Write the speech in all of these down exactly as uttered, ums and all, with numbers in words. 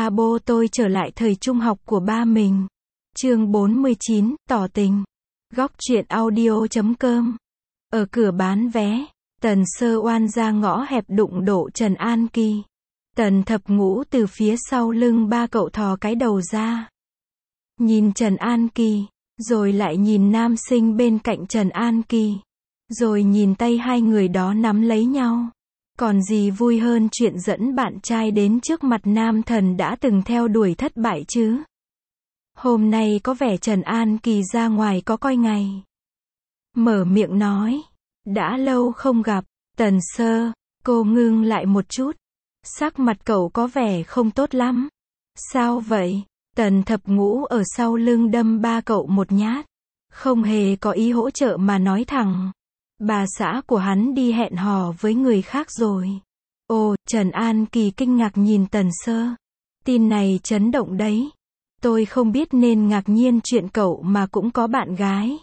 ba bô tôi trở lại thời trung học của ba mình. Chương bốn mươi chín, tỏ tình. Góc truyện audio chấm com. Ở cửa bán vé, Tần Sơ oan ra ngõ hẹp đụng độ Trần An Kỳ. Tần Thập Ngũ từ phía sau lưng ba cậu thò cái đầu ra. Nhìn Trần An Kỳ, rồi lại nhìn nam sinh bên cạnh Trần An Kỳ. Rồi nhìn tay hai người đó nắm lấy nhau. Còn gì vui hơn chuyện dẫn bạn trai đến trước mặt nam thần đã từng theo đuổi thất bại chứ? Hôm nay có vẻ Trần An Kỳ ra ngoài có coi ngày. Mở miệng nói. Đã lâu không gặp, Tần Sơ, cô ngưng lại một chút. Sắc mặt cậu có vẻ không tốt lắm. Sao vậy? Tần Thập Ngũ ở sau lưng đâm ba cậu một nhát. Không hề có ý hỗ trợ mà nói thẳng. Bà xã của hắn đi hẹn hò với người khác rồi. Ồ, Trần An Kỳ kinh ngạc nhìn Tần Sơ. Tin này chấn động đấy. Tôi không biết nên ngạc nhiên chuyện cậu mà cũng có bạn gái.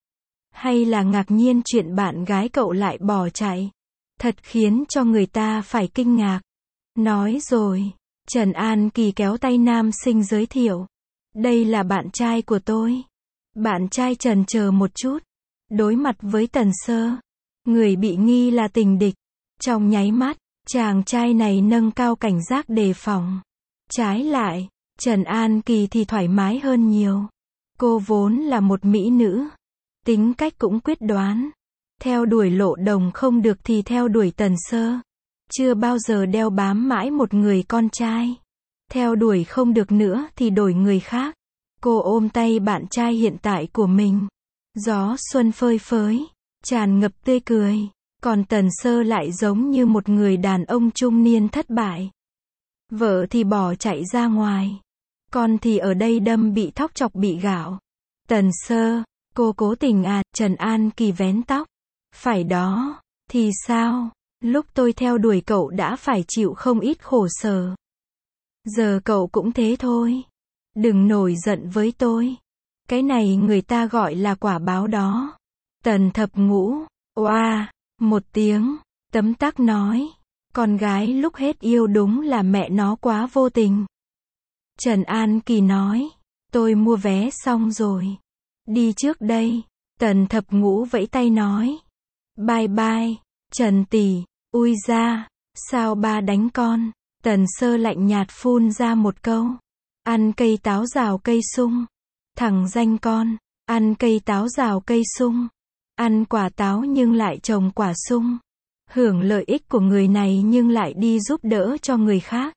Hay là ngạc nhiên chuyện bạn gái cậu lại bỏ chạy. Thật khiến cho người ta phải kinh ngạc. Nói rồi, Trần An Kỳ kéo tay nam sinh giới thiệu. Đây là bạn trai của tôi. Bạn trai chần chờ một chút. Đối mặt với Tần Sơ. Người bị nghi là tình địch. Trong nháy mắt, chàng trai này nâng cao cảnh giác đề phòng. Trái lại, Trần An Kỳ thì thoải mái hơn nhiều. Cô vốn là một mỹ nữ. Tính cách cũng quyết đoán. Theo đuổi Lộ Đồng không được thì theo đuổi Tần Sơ. Chưa bao giờ đeo bám mãi một người con trai. Theo đuổi không được nữa thì đổi người khác. Cô ôm tay bạn trai hiện tại của mình. Gió xuân phơi phới, tràn ngập tươi cười. Còn Tần Sơ lại giống như một người đàn ông trung niên thất bại. Vợ thì bỏ chạy ra ngoài. Con thì ở đây đâm bị thóc chọc bị gạo. Tần Sơ, cô cố tình à? Trần An Kỳ vén tóc. Phải đó, thì sao? Lúc tôi theo đuổi cậu đã phải chịu không ít khổ sở. Giờ cậu cũng thế thôi. Đừng nổi giận với tôi. Cái này người ta gọi là quả báo đó. Tần Thập Ngũ, oa, một tiếng, tấm tắc nói. Con gái lúc hết yêu đúng là mẹ nó quá vô tình. Trần An Kỳ nói. Tôi mua vé xong rồi. Đi trước đây. Tần Thập Ngũ vẫy tay nói. Bye bye, Trần tỷ. Ui da, sao ba đánh con? Tần Sơ lạnh nhạt phun ra một câu. Ăn cây táo rào cây sung. Thằng danh con, ăn cây táo rào cây sung. Ăn quả táo nhưng lại trồng quả sung. Hưởng lợi ích của người này nhưng lại đi giúp đỡ cho người khác.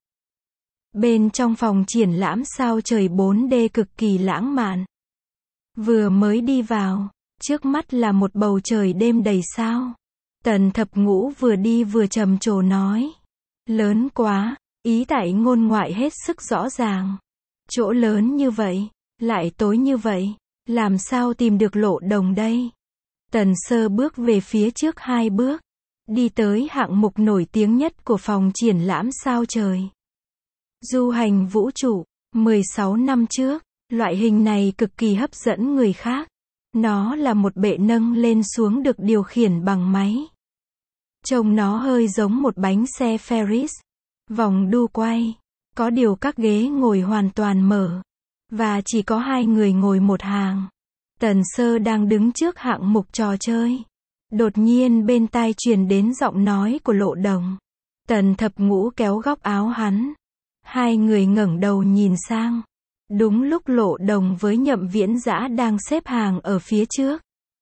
Bên trong phòng triển lãm sao trời bốn D cực kỳ lãng mạn. Vừa mới đi vào, trước mắt là một bầu trời đêm đầy sao. Tần Thập Ngũ vừa đi vừa trầm trồ nói. Lớn quá, ý tại ngôn ngoại hết sức rõ ràng. Chỗ lớn như vậy, lại tối như vậy, làm sao tìm được Lộ Đồng đây? Tần Sơ bước về phía trước hai bước. Đi tới hạng mục nổi tiếng nhất của phòng triển lãm sao trời. Du hành vũ trụ, mười sáu năm trước, loại hình này cực kỳ hấp dẫn người khác. Nó là một bệ nâng lên xuống được điều khiển bằng máy. Trông nó hơi giống một bánh xe Ferris. Vòng đu quay. Có điều các ghế ngồi hoàn toàn mở. Và chỉ có hai người ngồi một hàng. Tần Sơ đang đứng trước hạng mục trò chơi. Đột nhiên bên tai truyền đến giọng nói của Lộ Đồng. Tần Thập Ngũ kéo góc áo hắn. Hai người ngẩng đầu nhìn sang. Đúng lúc Lộ Đồng với Nhậm Viễn Dã đang xếp hàng ở phía trước.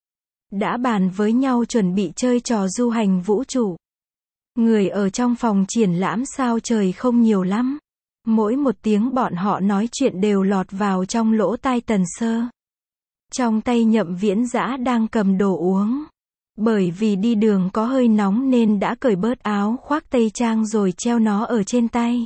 Đã bàn với nhau chuẩn bị chơi trò du hành vũ trụ. Người ở trong phòng triển lãm sao trời không nhiều lắm. Mỗi một tiếng bọn họ nói chuyện đều lọt vào trong lỗ tai Tần Sơ. Trong tay Nhậm Viễn Dã đang cầm đồ uống. Bởi vì đi đường có hơi nóng nên đã cởi bớt áo khoác tây trang rồi treo nó ở trên tay.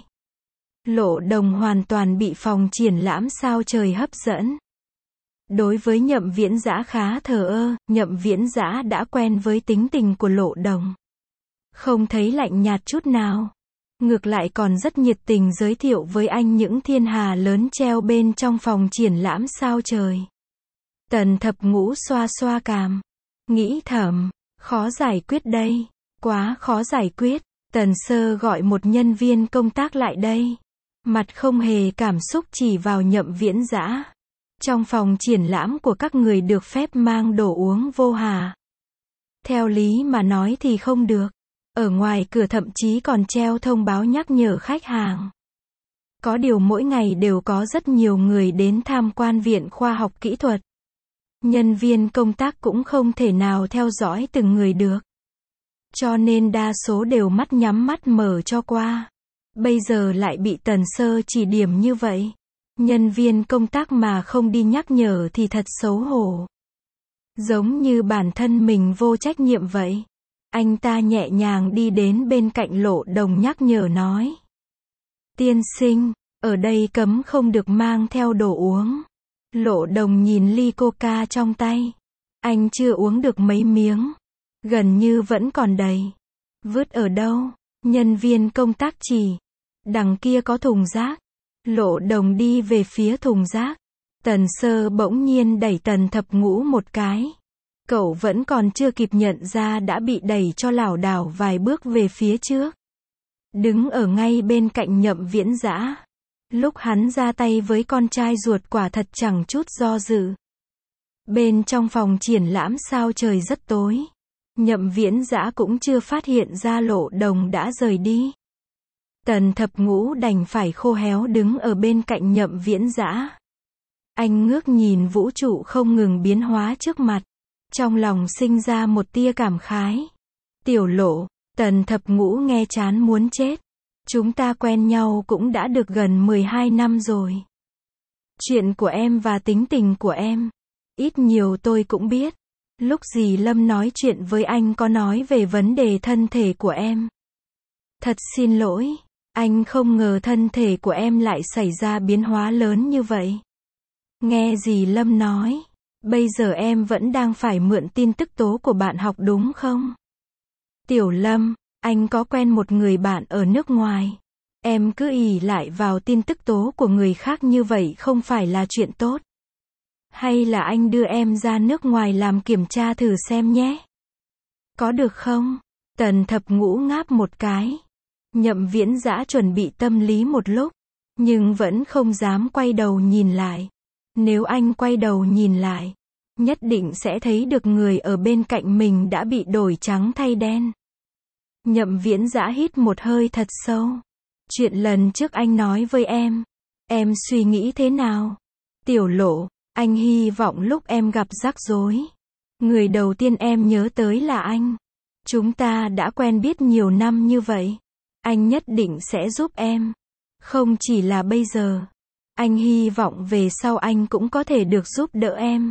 Lộ Đồng hoàn toàn bị phòng triển lãm sao trời hấp dẫn. Đối với Nhậm Viễn Dã khá thờ ơ, Nhậm Viễn Dã đã quen với tính tình của Lộ Đồng. Không thấy lạnh nhạt chút nào. Ngược lại còn rất nhiệt tình giới thiệu với anh những thiên hà lớn treo bên trong phòng triển lãm sao trời. Tần Thập Ngũ xoa xoa cằm. Nghĩ thầm, khó giải quyết đây. Quá khó giải quyết. Tần Sơ gọi một nhân viên công tác lại đây. Mặt không hề cảm xúc chỉ vào Nhậm Viễn Dã. Trong phòng triển lãm của các người được phép mang đồ uống vô hà. Theo lý mà nói thì không được. Ở ngoài cửa thậm chí còn treo thông báo nhắc nhở khách hàng. Có điều mỗi ngày đều có rất nhiều người đến tham quan viện khoa học kỹ thuật. Nhân viên công tác cũng không thể nào theo dõi từng người được. Cho nên đa số đều mắt nhắm mắt mở cho qua. Bây giờ lại bị Tần Sơ chỉ điểm như vậy. Nhân viên công tác mà không đi nhắc nhở thì thật xấu hổ. Giống như bản thân mình vô trách nhiệm vậy. Anh ta nhẹ nhàng đi đến bên cạnh Lộ Đồng nhắc nhở nói. Tiên sinh, ở đây cấm không được mang theo đồ uống. Lộ Đồng nhìn ly coca trong tay. Anh chưa uống được mấy miếng. Gần như vẫn còn đầy. Vứt ở đâu? Nhân viên công tác chỉ. Đằng kia có thùng rác. Lộ Đồng đi về phía thùng rác. Tần Sơ bỗng nhiên đẩy Tần Thập Ngũ một cái. Cậu vẫn còn chưa kịp nhận ra đã bị đẩy cho lảo đảo vài bước về phía trước. Đứng ở ngay bên cạnh Nhậm Viễn Dã. Lúc hắn ra tay với con trai ruột quả thật chẳng chút do dự. Bên trong phòng triển lãm sao trời rất tối. Nhậm Viễn Dã cũng chưa phát hiện ra Lộ Đồng đã rời đi. Tần Thập Ngũ đành phải khô héo đứng ở bên cạnh Nhậm Viễn Dã. Anh ngước nhìn vũ trụ không ngừng biến hóa trước mặt. Trong lòng sinh ra một tia cảm khái. Tiểu Lộ, Tần Thập Ngũ nghe chán muốn chết. Chúng ta quen nhau cũng đã được gần mười hai năm rồi. Chuyện của em và tính tình của em, ít nhiều tôi cũng biết. Lúc dì Lâm nói chuyện với anh có nói về vấn đề thân thể của em. Thật xin lỗi, anh không ngờ thân thể của em lại xảy ra biến hóa lớn như vậy. Nghe dì Lâm nói, bây giờ em vẫn đang phải mượn tin tức tố của bạn học đúng không? Tiểu Lâm, anh có quen một người bạn ở nước ngoài. Em cứ ỷ lại vào tin tức tố của người khác như vậy không phải là chuyện tốt. Hay là anh đưa em ra nước ngoài làm kiểm tra thử xem nhé. Có được không? Tần Thập Ngũ ngáp một cái. Nhậm Viễn Dã chuẩn bị tâm lý một lúc. Nhưng vẫn không dám quay đầu nhìn lại. Nếu anh quay đầu nhìn lại, nhất định sẽ thấy được người ở bên cạnh mình đã bị đổi trắng thay đen. Nhậm Viễn Dã hít một hơi thật sâu. Chuyện lần trước anh nói với em, em suy nghĩ thế nào? Tiểu Lộ, anh hy vọng lúc em gặp rắc rối, người đầu tiên em nhớ tới là anh. Chúng ta đã quen biết nhiều năm như vậy. Anh nhất định sẽ giúp em. Không chỉ là bây giờ. Anh hy vọng về sau anh cũng có thể được giúp đỡ em.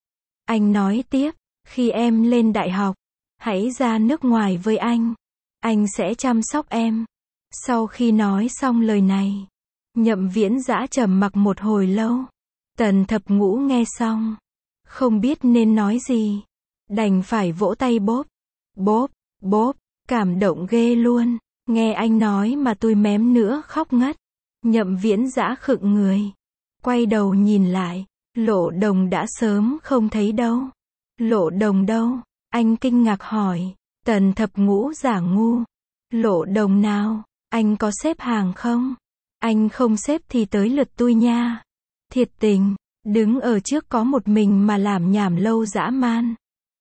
Anh nói tiếp, khi em lên đại học, hãy ra nước ngoài với anh. Anh sẽ chăm sóc em. Sau khi nói xong lời này, Nhậm Viễn Dã trầm mặc một hồi lâu. Tần Thập Ngũ nghe xong, không biết nên nói gì, đành phải vỗ tay bóp, bóp, bóp, cảm động ghê luôn. Nghe anh nói mà tôi mém nữa khóc ngất. Nhậm Viễn Dã khựng người, quay đầu nhìn lại, Lộ Đồng đã sớm không thấy đâu. Lộ Đồng đâu? Anh kinh ngạc hỏi. Tần Thập Ngũ giả ngu. Lộ Đồng nào? Anh có xếp hàng không? Anh không xếp thì tới lượt tôi nha. Thiệt tình, đứng ở trước có một mình mà làm nhảm lâu dã man.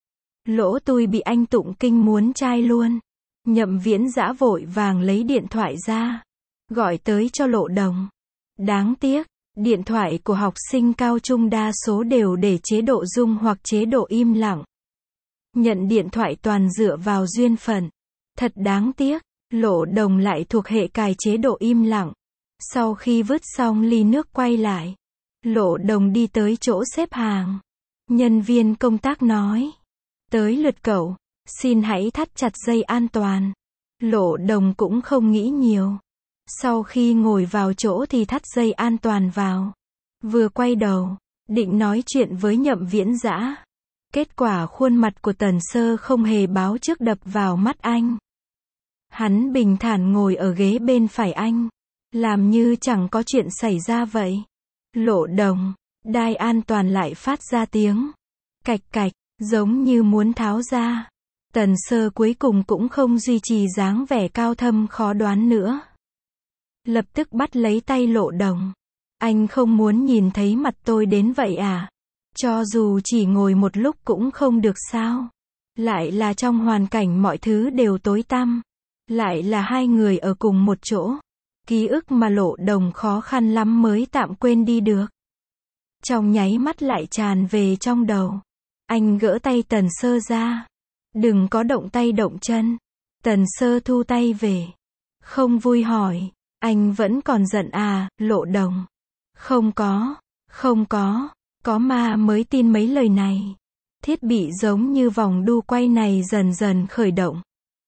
Lỗ tôi bị anh tụng kinh muốn chai luôn. Nhậm Viễn Dã vội vàng lấy điện thoại ra, gọi tới cho Lộ Đồng. Đáng tiếc, điện thoại của học sinh cao trung đa số đều để chế độ rung hoặc chế độ im lặng. Nhận điện thoại toàn dựa vào duyên phận. Thật đáng tiếc, Lộ Đồng lại thuộc hệ cài chế độ im lặng. Sau khi vứt xong ly nước quay lại, Lộ Đồng đi tới chỗ xếp hàng. Nhân viên công tác nói, tới lượt cậu, xin hãy thắt chặt dây an toàn. Lộ Đồng cũng không nghĩ nhiều. Sau khi ngồi vào chỗ thì thắt dây an toàn vào. Vừa quay đầu, định nói chuyện với Nhậm Viễn Dã. Kết quả khuôn mặt của Tần Sơ không hề báo trước đập vào mắt anh. Hắn bình thản ngồi ở ghế bên phải anh, làm như chẳng có chuyện xảy ra vậy. Lộ Đồng, đai an toàn lại phát ra tiếng cạch cạch, giống như muốn tháo ra. Tần Sơ cuối cùng cũng không duy trì dáng vẻ cao thâm khó đoán nữa. lập tức bắt lấy tay Lộ Đồng. Anh không muốn nhìn thấy mặt tôi đến vậy à? Cho dù chỉ ngồi một lúc cũng không được sao? Lại là trong hoàn cảnh mọi thứ đều tối tăm. Lại là hai người ở cùng một chỗ. Ký ức mà Lộ Đồng khó khăn lắm mới tạm quên đi được. Trong nháy mắt lại tràn về trong đầu. Anh gỡ tay Tần Sơ ra. Đừng có động tay động chân. Tần Sơ thu tay về. Không vui hỏi. Anh vẫn còn giận à, Lộ Đồng? Không có. Không có. Có ma mới tin mấy lời này. Thiết bị giống như vòng đu quay này dần dần khởi động.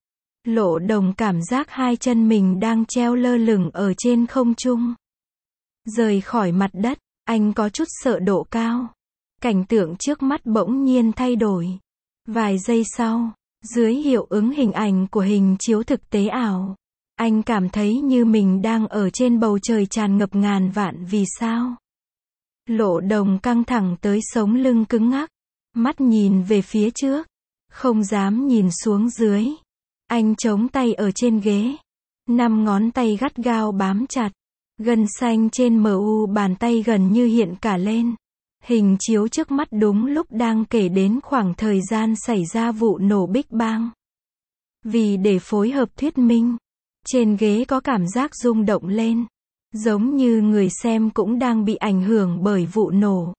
Lộ Đồng cảm giác hai chân mình đang treo lơ lửng ở trên không trung. Rời khỏi mặt đất, anh có chút sợ độ cao. Cảnh tượng trước mắt bỗng nhiên thay đổi. Vài giây sau, dưới hiệu ứng hình ảnh của hình chiếu thực tế ảo, anh cảm thấy như mình đang ở trên bầu trời tràn ngập ngàn vạn vì sao. Lộ Đồng căng thẳng tới sống lưng cứng ngắc, mắt nhìn về phía trước, không dám nhìn xuống dưới. Anh chống tay ở trên ghế, năm ngón tay gắt gao bám chặt, gân xanh trên mờ u bàn tay gần như hiện cả lên. Hình chiếu trước mắt đúng lúc đang kể đến khoảng thời gian xảy ra vụ nổ Big Bang. Vì để phối hợp thuyết minh, trên ghế có cảm giác rung động lên, giống như người xem cũng đang bị ảnh hưởng bởi vụ nổ.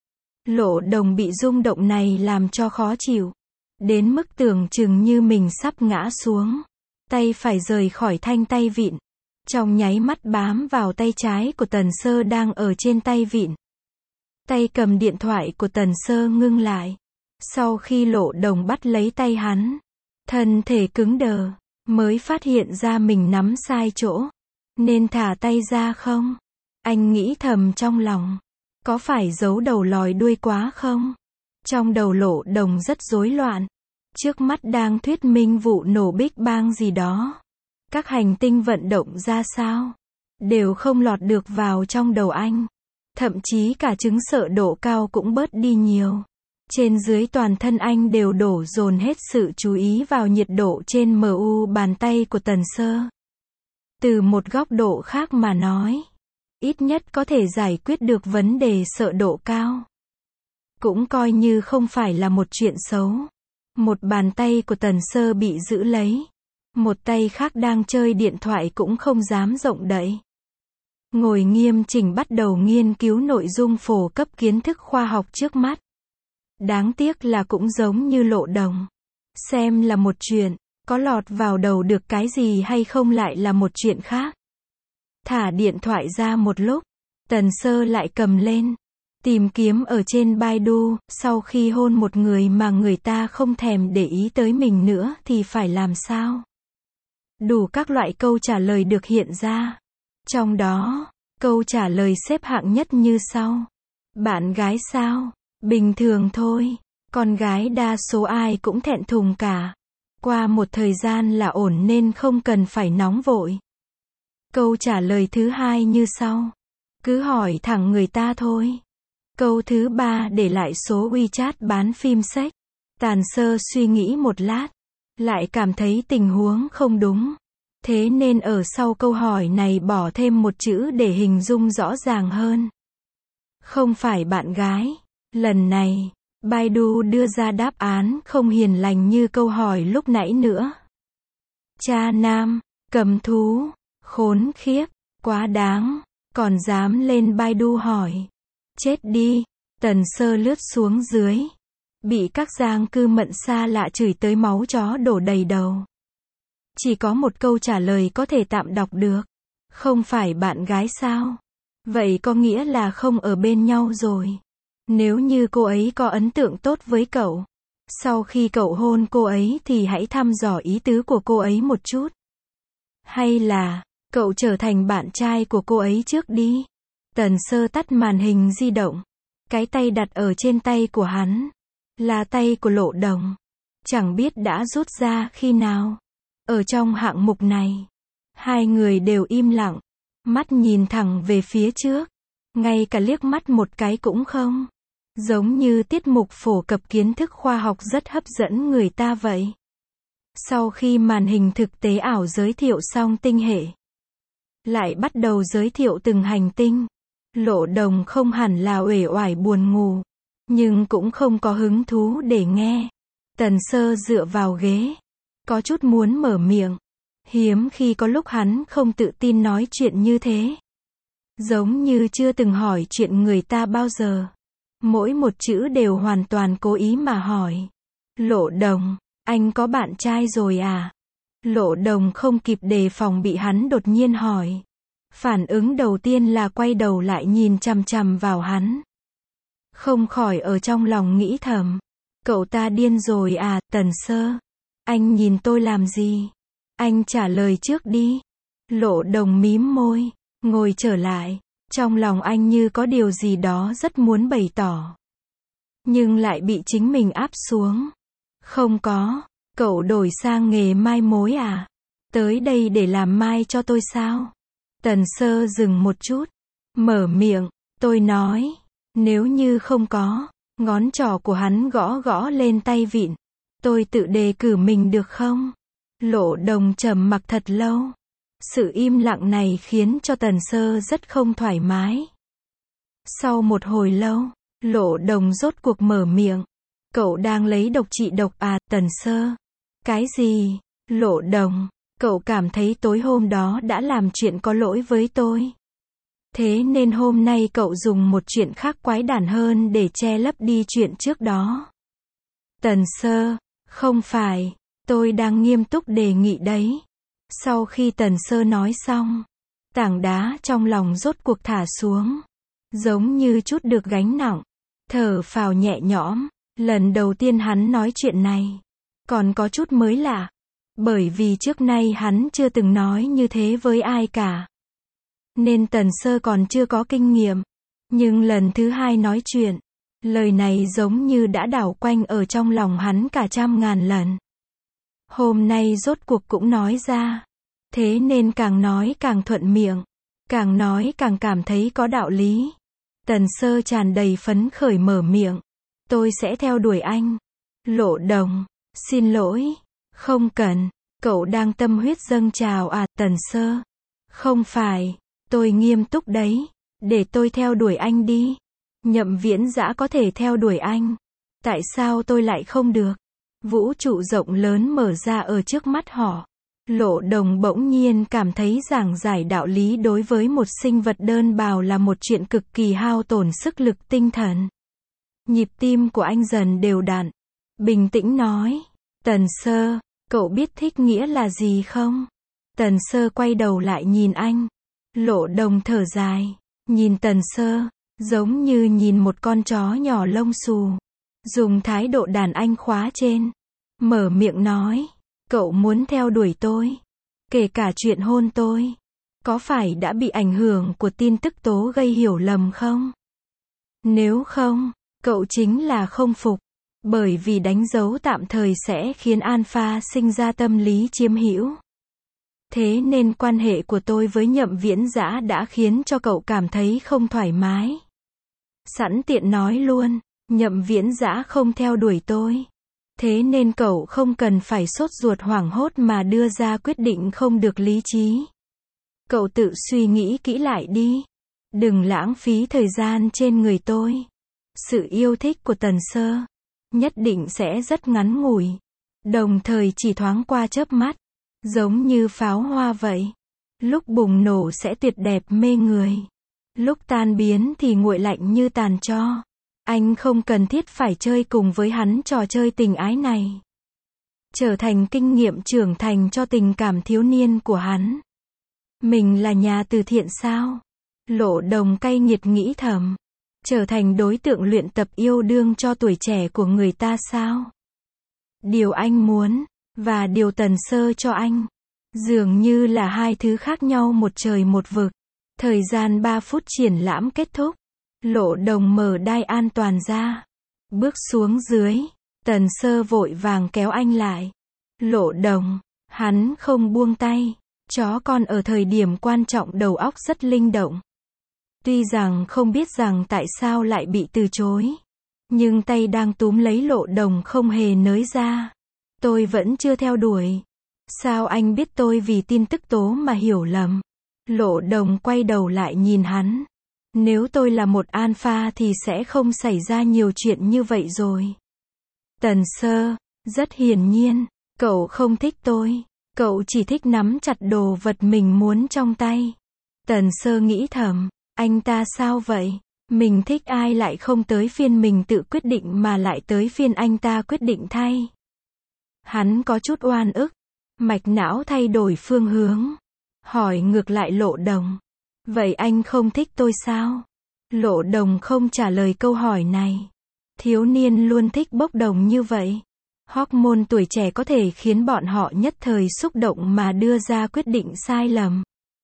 Lộ Đồng bị rung động này làm cho khó chịu, đến mức tưởng chừng như mình sắp ngã xuống. Tay phải rời khỏi thanh tay vịn, trong nháy mắt bám vào tay trái của Tần Sơ đang ở trên tay vịn. Tay cầm điện thoại của Tần Sơ ngưng lại. Sau khi Lộ Đồng bắt lấy tay hắn, thân thể cứng đờ, mới phát hiện ra mình nắm sai chỗ. Nên thả tay ra không? Anh nghĩ thầm trong lòng. Có phải giấu đầu lòi đuôi quá không? Trong đầu Lộ Đồng rất rối loạn. Trước mắt đang thuyết minh vụ nổ Big Bang gì đó. Các hành tinh vận động ra sao? Đều không lọt được vào trong đầu anh. Thậm chí cả chứng sợ độ cao cũng bớt đi nhiều. Trên dưới toàn thân anh đều đổ dồn hết sự chú ý vào nhiệt độ trên em u bàn tay của Tần Sơ. Từ một góc độ khác mà nói, ít nhất có thể giải quyết được vấn đề sợ độ cao. Cũng coi như không phải là một chuyện xấu. Một bàn tay của Tần Sơ bị giữ lấy. Một tay khác đang chơi điện thoại cũng không dám động đậy. Ngồi nghiêm chỉnh bắt đầu nghiên cứu nội dung phổ cấp kiến thức khoa học trước mắt. Đáng tiếc là cũng giống như Lộ Đồng. Xem là một chuyện, có lọt vào đầu được cái gì hay không lại là một chuyện khác. Thả điện thoại ra một lúc, Tần Sơ lại cầm lên. Tìm kiếm ở trên Baidu, sau khi hôn một người mà người ta không thèm để ý tới mình nữa thì phải làm sao? Đủ các loại câu trả lời được hiện ra. Trong đó, câu trả lời xếp hạng nhất như sau. Bạn gái sao? Bình thường thôi. Con gái đa số ai cũng thẹn thùng cả. Qua một thời gian là ổn nên không cần phải nóng vội. Câu trả lời thứ hai như sau. Cứ hỏi thẳng người ta thôi. Câu thứ ba để lại số WeChat bán phim sách. Tần Sơ suy nghĩ một lát. Lại cảm thấy tình huống không đúng. Thế nên ở sau câu hỏi này bỏ thêm một chữ để hình dung rõ ràng hơn. Không phải bạn gái. Lần này, Baidu đưa ra đáp án không hiền lành như câu hỏi lúc nãy nữa. Cha nam, cầm thú, khốn khiếp, quá đáng, còn dám lên Baidu hỏi. Chết đi, Tần Sơ lướt xuống dưới. Bị các giang cư mận xa lạ chửi tới máu chó đổ đầy đầu. Chỉ có một câu trả lời có thể tạm đọc được. Không phải bạn gái sao? Vậy có nghĩa là không ở bên nhau rồi. Nếu như cô ấy có ấn tượng tốt với cậu, sau khi cậu hôn cô ấy thì hãy thăm dò ý tứ của cô ấy một chút. Hay là, cậu trở thành bạn trai của cô ấy trước đi. Tần Sơ tắt màn hình di động. Cái tay đặt ở trên tay của hắn là tay của Lộ Đồng. Chẳng biết đã rút ra khi nào. Ở trong hạng mục này, hai người đều im lặng, mắt nhìn thẳng về phía trước, ngay cả liếc mắt một cái cũng không. Giống như tiết mục phổ cập kiến thức khoa học rất hấp dẫn người ta vậy. Sau khi màn hình thực tế ảo giới thiệu xong tinh hệ lại bắt đầu giới thiệu từng hành tinh. Lộ Đồng không hẳn là uể oải buồn ngủ, nhưng cũng không có hứng thú để nghe. Tần Sơ dựa vào ghế, có chút muốn mở miệng. Hiếm khi có lúc hắn không tự tin nói chuyện như thế. Giống như chưa từng hỏi chuyện người ta bao giờ. Mỗi một chữ đều hoàn toàn cố ý mà hỏi. Lộ Đồng, anh có bạn trai rồi à? Lộ Đồng không kịp đề phòng bị hắn đột nhiên hỏi. Phản ứng đầu tiên là quay đầu lại nhìn chằm chằm vào hắn. Không khỏi ở trong lòng nghĩ thầm. Cậu ta điên rồi à, Tần Sơ? Anh nhìn tôi làm gì? Anh trả lời trước đi. Lộ Đồng mím môi, ngồi trở lại. Trong lòng anh như có điều gì đó rất muốn bày tỏ. Nhưng lại bị chính mình áp xuống. Không có, cậu đổi sang nghề mai mối à? Tới đây để làm mai cho tôi sao? Tần Sơ dừng một chút, mở miệng, tôi nói, nếu như không có, ngón trỏ của hắn gõ gõ lên tay vịn, tôi tự đề cử mình được không? Lộ Đồng trầm mặc thật lâu. Sự im lặng này khiến cho Tần Sơ rất không thoải mái. Sau một hồi lâu, Lộ Đồng rốt cuộc mở miệng. Cậu đang lấy độc trị độc à, Tần Sơ? Cái gì? Lộ Đồng, cậu cảm thấy tối hôm đó đã làm chuyện có lỗi với tôi. Thế nên hôm nay cậu dùng một chuyện khác quái đản hơn để che lấp đi chuyện trước đó. Tần Sơ, không phải, tôi đang nghiêm túc đề nghị đấy. Sau khi Tần Sơ nói xong, tảng đá trong lòng rốt cuộc thả xuống. Giống như chút được gánh nặng. Thở phào nhẹ nhõm. Lần đầu tiên hắn nói chuyện này. Còn có chút mới lạ. Bởi vì trước nay hắn chưa từng nói như thế với ai cả. Nên Tần Sơ còn chưa có kinh nghiệm. Nhưng lần thứ hai nói chuyện, lời này giống như đã đảo quanh ở trong lòng hắn cả trăm ngàn lần. Hôm nay rốt cuộc cũng nói ra. Thế nên càng nói càng thuận miệng. Càng nói càng cảm thấy có đạo lý. Tần Sơ tràn đầy phấn khởi mở miệng. Tôi sẽ theo đuổi anh. Lộ Đồng, xin lỗi. Không cần. Cậu đang tâm huyết dâng trào à, Tần Sơ? Không phải. Tôi nghiêm túc đấy. Để tôi theo đuổi anh đi. Nhậm Viễn Dã có thể theo đuổi anh. Tại sao tôi lại không được? Vũ trụ rộng lớn mở ra ở trước mắt họ. Lộ Đồng bỗng nhiên cảm thấy giảng giải đạo lý đối với một sinh vật đơn bào là một chuyện cực kỳ hao tổn sức lực tinh thần. Nhịp tim của anh dần đều đặn. Bình tĩnh nói. Tần Sơ, cậu biết thích nghĩa là gì không? Tần Sơ quay đầu lại nhìn anh. Lộ Đồng thở dài. Nhìn Tần Sơ, giống như nhìn một con chó nhỏ lông xù. Dùng thái độ đàn anh khóa trên. Mở miệng nói. Cậu muốn theo đuổi tôi. Kể cả chuyện hôn tôi. Có phải đã bị ảnh hưởng của tin tức tố gây hiểu lầm không? Nếu không, cậu chính là không phục. Bởi vì đánh dấu tạm thời sẽ khiến Alpha sinh ra tâm lý chiếm hữu. Thế nên quan hệ của tôi với Nhậm Viễn Dã đã khiến cho cậu cảm thấy không thoải mái. Sẵn tiện nói luôn, Nhậm Viễn Dã không theo đuổi tôi. Thế nên cậu không cần phải sốt ruột hoảng hốt mà đưa ra quyết định không được lý trí. Cậu tự suy nghĩ kỹ lại đi. Đừng lãng phí thời gian trên người tôi. Sự yêu thích của Tần Sơ nhất định sẽ rất ngắn ngủi. Đồng thời chỉ thoáng qua chớp mắt. Giống như pháo hoa vậy. Lúc bùng nổ sẽ tuyệt đẹp mê người. Lúc tan biến thì nguội lạnh như tàn tro. Anh không cần thiết phải chơi cùng với hắn trò chơi tình ái này. Trở thành kinh nghiệm trưởng thành cho tình cảm thiếu niên của hắn. Mình là nhà từ thiện sao? Lộ Đồng cay nghiệt nghĩ thầm. Trở thành đối tượng luyện tập yêu đương cho tuổi trẻ của người ta sao? Điều anh muốn, và điều Tần Sơ cho anh, dường như là hai thứ khác nhau một trời một vực. Thời gian ba phút triển lãm kết thúc. Lộ Đồng mở đai an toàn ra. Bước xuống dưới. Tần Sơ vội vàng kéo anh lại. Lộ Đồng. Hắn không buông tay. Chó con ở thời điểm quan trọng đầu óc rất linh động. Tuy rằng không biết rằng tại sao lại bị từ chối. Nhưng tay đang túm lấy Lộ Đồng không hề nới ra. Tôi vẫn chưa theo đuổi. Sao anh biết tôi vì tin tức tố mà hiểu lầm? Lộ Đồng quay đầu lại nhìn hắn. Nếu tôi là một alpha thì sẽ không xảy ra nhiều chuyện như vậy rồi. Tần Sơ, rất hiển nhiên, cậu không thích tôi. Cậu chỉ thích nắm chặt đồ vật mình muốn trong tay. Tần Sơ nghĩ thầm, anh ta sao vậy? Mình thích ai lại không tới phiên mình tự quyết định mà lại tới phiên anh ta quyết định thay. Hắn có chút oan ức. Mạch não thay đổi phương hướng. Hỏi ngược lại Lộ Đồng. Vậy anh không thích tôi sao? Lộ Đồng không trả lời câu hỏi này. Thiếu niên luôn thích bốc đồng như vậy. Hormone tuổi trẻ có thể khiến bọn họ nhất thời xúc động mà đưa ra quyết định sai lầm.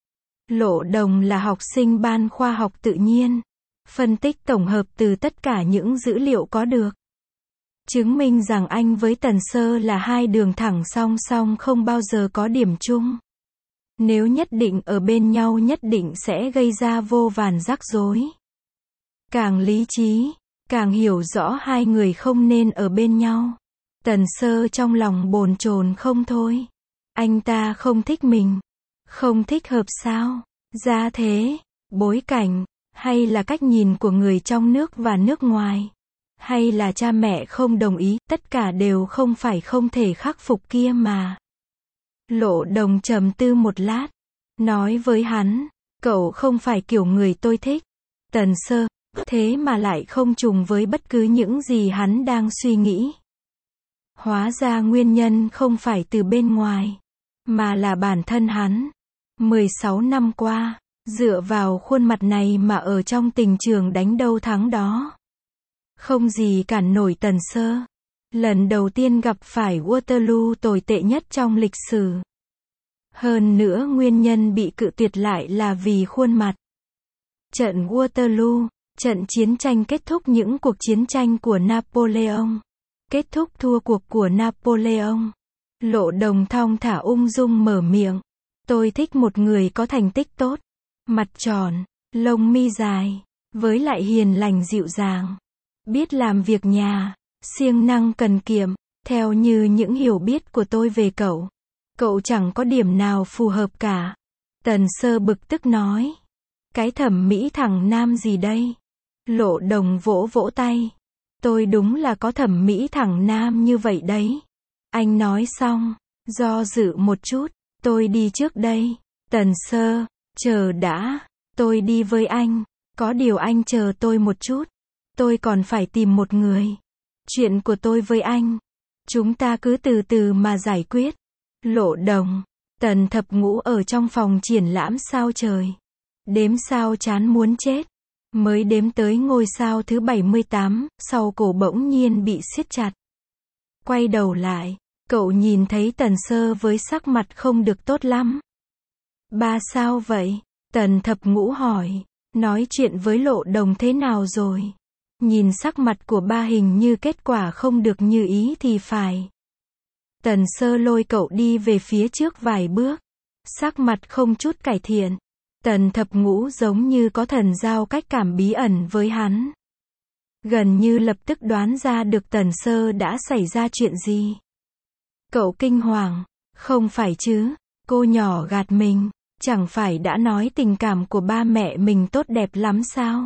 Lộ Đồng là học sinh ban khoa học tự nhiên. Phân tích tổng hợp từ tất cả những dữ liệu có được. Chứng minh rằng anh với Tần Sơ là hai đường thẳng song song không bao giờ có điểm chung. Nếu nhất định ở bên nhau nhất định sẽ gây ra vô vàn rắc rối. Càng lý trí, càng hiểu rõ hai người không nên ở bên nhau. Tần Sơ trong lòng bồn chồn không thôi. Anh ta không thích mình. Không thích hợp sao? Gia thế, bối cảnh, hay là cách nhìn của người trong nước và nước ngoài? Hay là cha mẹ không đồng ý, tất cả đều không phải không thể khắc phục kia mà. Lộ Đồng trầm tư một lát. Nói với hắn, cậu không phải kiểu người tôi thích. Tần Sơ, thế mà lại không trùng với bất cứ những gì hắn đang suy nghĩ. Hóa ra nguyên nhân không phải từ bên ngoài, mà là bản thân hắn. mười sáu năm qua, dựa vào khuôn mặt này mà ở trong tình trường đánh đâu thắng đó. Không gì cản nổi Tần Sơ. Lần đầu tiên gặp phải Waterloo tồi tệ nhất trong lịch sử. Hơn nữa nguyên nhân bị cự tuyệt lại là vì khuôn mặt. Trận Waterloo, trận chiến tranh kết thúc những cuộc chiến tranh của Napoleon. Kết thúc thua cuộc của Napoleon. Lộ Đồng thong thả ung dung mở miệng. Tôi thích một người có thành tích tốt. Mặt tròn, lông mi dài, với lại hiền lành dịu dàng. Biết làm việc nhà, siêng năng cần kiệm. Theo như những hiểu biết của tôi về cậu, cậu chẳng có điểm nào phù hợp cả. Tần Sơ bực tức nói. Cái thẩm mỹ thẳng nam gì đây? Lộ Đồng vỗ vỗ tay. Tôi đúng là có thẩm mỹ thẳng nam như vậy đấy. Anh nói xong, do dự một chút. Tôi đi trước đây. Tần Sơ, chờ đã. Tôi đi với anh. Có điều anh chờ tôi một chút. Tôi còn phải tìm một người. Chuyện của tôi với anh, chúng ta cứ từ từ mà giải quyết. Lộ Đồng, Tần Thập Ngũ ở trong phòng triển lãm sao trời. Đếm sao chán muốn chết. Mới đếm tới ngôi sao thứ bảy mươi tám, sau cổ bỗng nhiên bị siết chặt. Quay đầu lại, cậu nhìn thấy Tần Sơ với sắc mặt không được tốt lắm. Ba sao vậy? Tần Thập Ngũ hỏi. Nói chuyện với Lộ Đồng thế nào rồi? Nhìn sắc mặt của ba hình như kết quả không được như ý thì phải. Tần Sơ lôi cậu đi về phía trước vài bước. Sắc mặt không chút cải thiện. Tần Thập Ngũ giống như có thần giao cách cảm bí ẩn với hắn. Gần như lập tức đoán ra được Tần Sơ đã xảy ra chuyện gì. Cậu kinh hoàng. Không phải chứ, cô nhỏ gạt mình. Chẳng phải đã nói tình cảm của ba mẹ mình tốt đẹp lắm sao?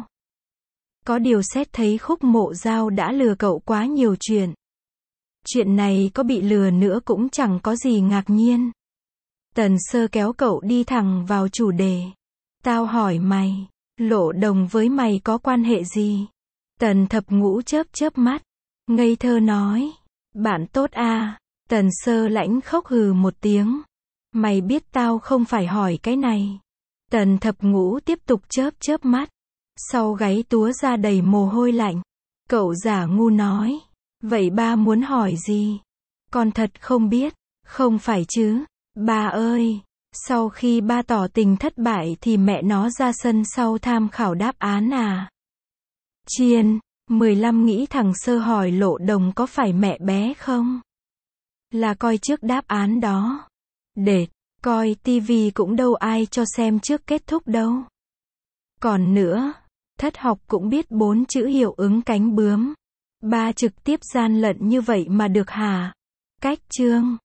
Có điều xét thấy Khúc Mộ Dao đã lừa cậu quá nhiều chuyện. Chuyện này có bị lừa nữa cũng chẳng có gì ngạc nhiên. Tần Sơ kéo cậu đi thẳng vào chủ đề. Tao hỏi mày, Lộ Đồng với mày có quan hệ gì? Tần Thập Ngũ chớp chớp mắt, ngây thơ nói. Bạn tốt à? Tần Sơ lãnh khóc hừ một tiếng. Mày biết tao không phải hỏi cái này. Tần Thập Ngũ tiếp tục chớp chớp mắt. Sau gáy túa ra đầy mồ hôi lạnh. Cậu giả ngu nói. Vậy ba muốn hỏi gì? Con thật không biết. Không phải chứ. Ba ơi. Sau khi ba tỏ tình thất bại thì mẹ nó ra sân sau tham khảo đáp án à? Chiên. mười lăm nghĩ thằng Sơ hỏi Lộ Đồng có phải mẹ bé không? Là coi trước đáp án đó. Để. Coi tivi cũng đâu ai cho xem trước kết thúc đâu. Còn nữa. Thất học cũng biết bốn chữ hiệu ứng cánh bướm. Ba trực tiếp gian lận như vậy mà được hả? Cách chương.